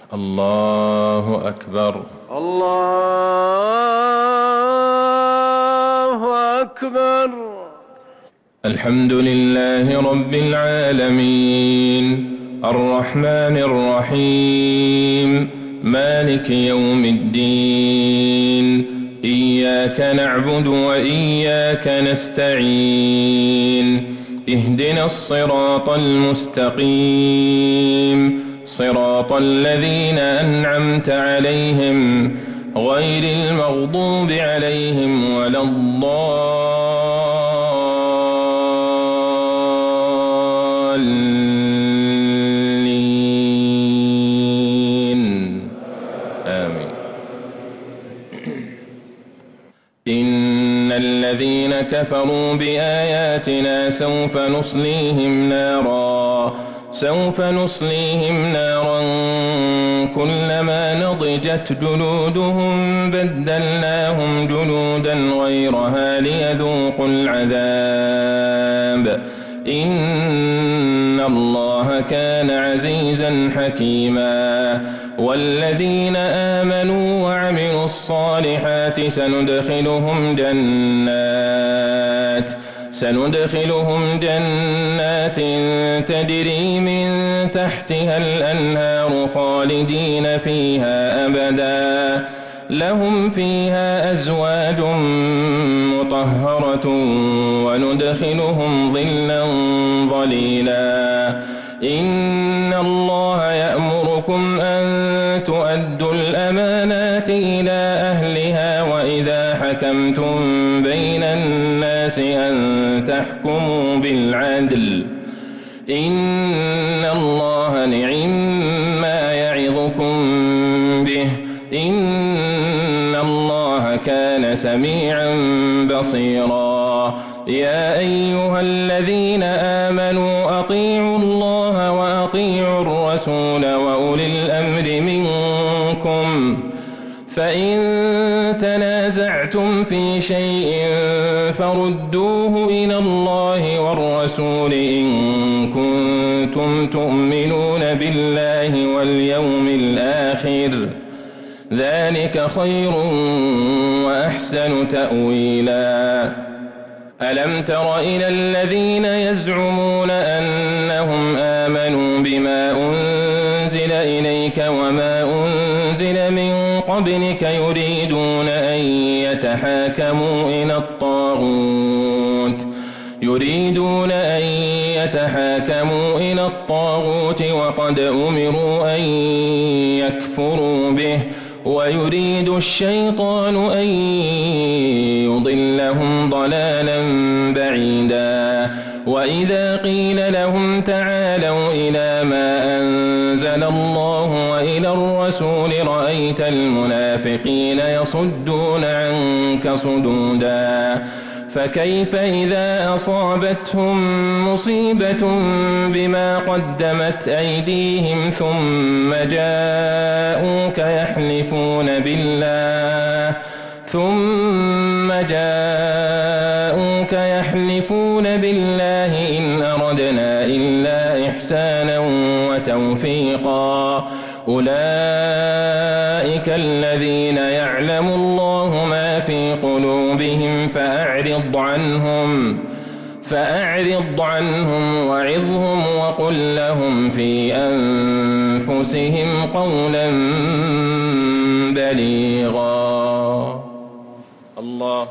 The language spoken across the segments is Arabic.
الله أكبر. الله أكبر. الحمد لله رب العالمين الرحمن الرحيم مالك يوم الدين إياك نعبد وإياك نستعين اهدنا الصراط المستقيم صراط الذين أنعمت عليهم غير المغضوب عليهم ولا الضالين آمين. إن الذين كفروا بآياتنا سوف نصليهم نارا كلما نضجت جلودهم بدلناهم جلودا غيرها ليذوقوا العذاب إن الله كان عزيزا حكيما. والذين آمنوا وعملوا الصالحات سندخلهم جنات تجري من تحتها الأنهار خالدين فيها أبدا لهم فيها أزواج مطهرة وندخلهم ظلا ظليلا. إن الله يأمركم أن تؤدوا الأمانات إلى أهلها وإذا حكمتم بين الناس أن تحكموا بالعدل إن الله نعم يعظكم به إن الله كان سميعا بصيرا. يا أيها الذين آمنوا أطيعوا الله وأطيعوا الرسول وأولي الأمر منكم فإن تنازعتم في شيء فردوه إلى الله والرسول إن كنتم تؤمنون بالله واليوم الآخر ذلك خير وأحسن تأويلا. ألم تر إلى الذين يزعمون أنهم آمنوا بما أنزل إليك وما أنزل من قبلك يريدون أن يتحاكموا إلى الطاغوت وقد أمروا أن يكفروا به ويريد الشيطان أن يضلهم ضلالا بعيدا. وإذا قيل لهم تعالوا إلى ما أنزل الله وإلى الرسول رأيت المنافقين يصدون عنك صدودا. فكيف إذا أصابتهم مصيبة بما قدمت أيديهم ثم جاءوك يحلفون بالله إن أردنا إلا إحسانا وتوفيقا. أولئك الذين يعلم الله ما في قلوبهم فأعرض عنهم وعظهم وقل لهم في أنفسهم قولا بليغا. الله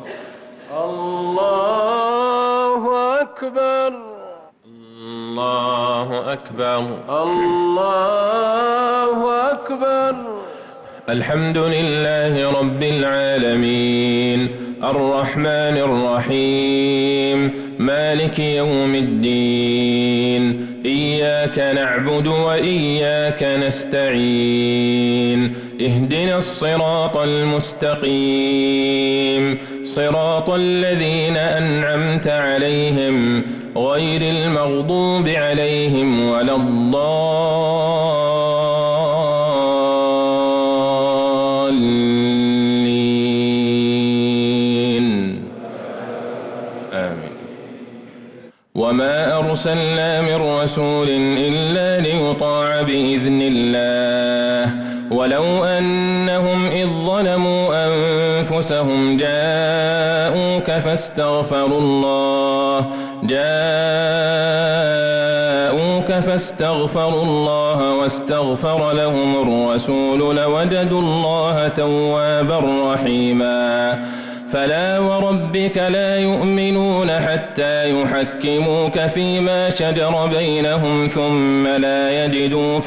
أكبر. الله أكبر. الله أكبر. الحمد لله رب العالمين الرحمن الرحيم مالك يوم الدين إياك نعبد وإياك نستعين اهدنا الصراط المستقيم صراط الذين أنعمت عليهم غير المغضوب عليهم ولا الضالين آمين. وما أرسلنا من رسول إلا ليطاع بإذن الله ولو أنهم إذ ظلموا أنفسهم جاءوك فاستغفروا الله واستغفر لهم الرسول لوجدوا الله توابا رحيما فلا وربك لا يؤمنون حتى يحكموك فيما شجر بينهم ثم لا يجدوا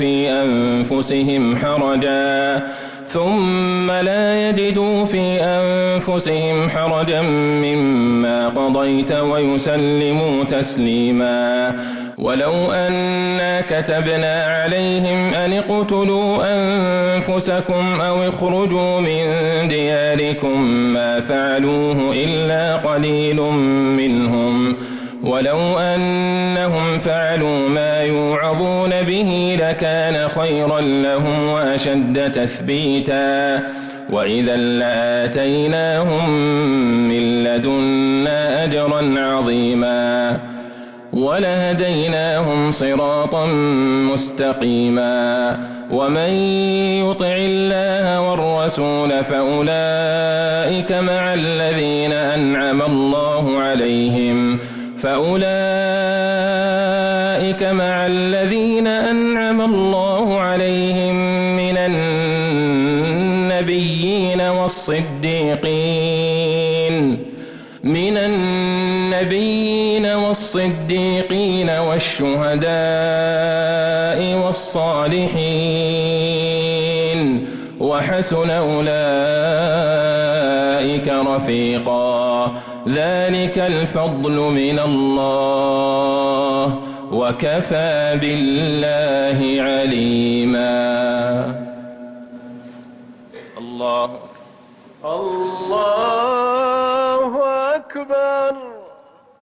في أنفسهم حرجا مما قضيت ويسلموا تسليما ولو أنا كتبنا عليهم أن اقتلوا أنفسكم أو اخرجوا من دياركم ما فعلوه إلا قليل منهم ولو أنهم فعلوا ما يوعظون به لكان خيرا لهم وأشد تثبيتا وإذا لآتيناهم من لدنا أجرا عظيما ولهديناهم صراطا مستقيما ومن يطع الله والرسول فأولئك مع الذين أنعم الله عليهم من النبيين والصديقين والشهداء والصالحين وحسن أولئك رفيقا ذلك الفضل من الله وكفى بالله عليما الله أكبر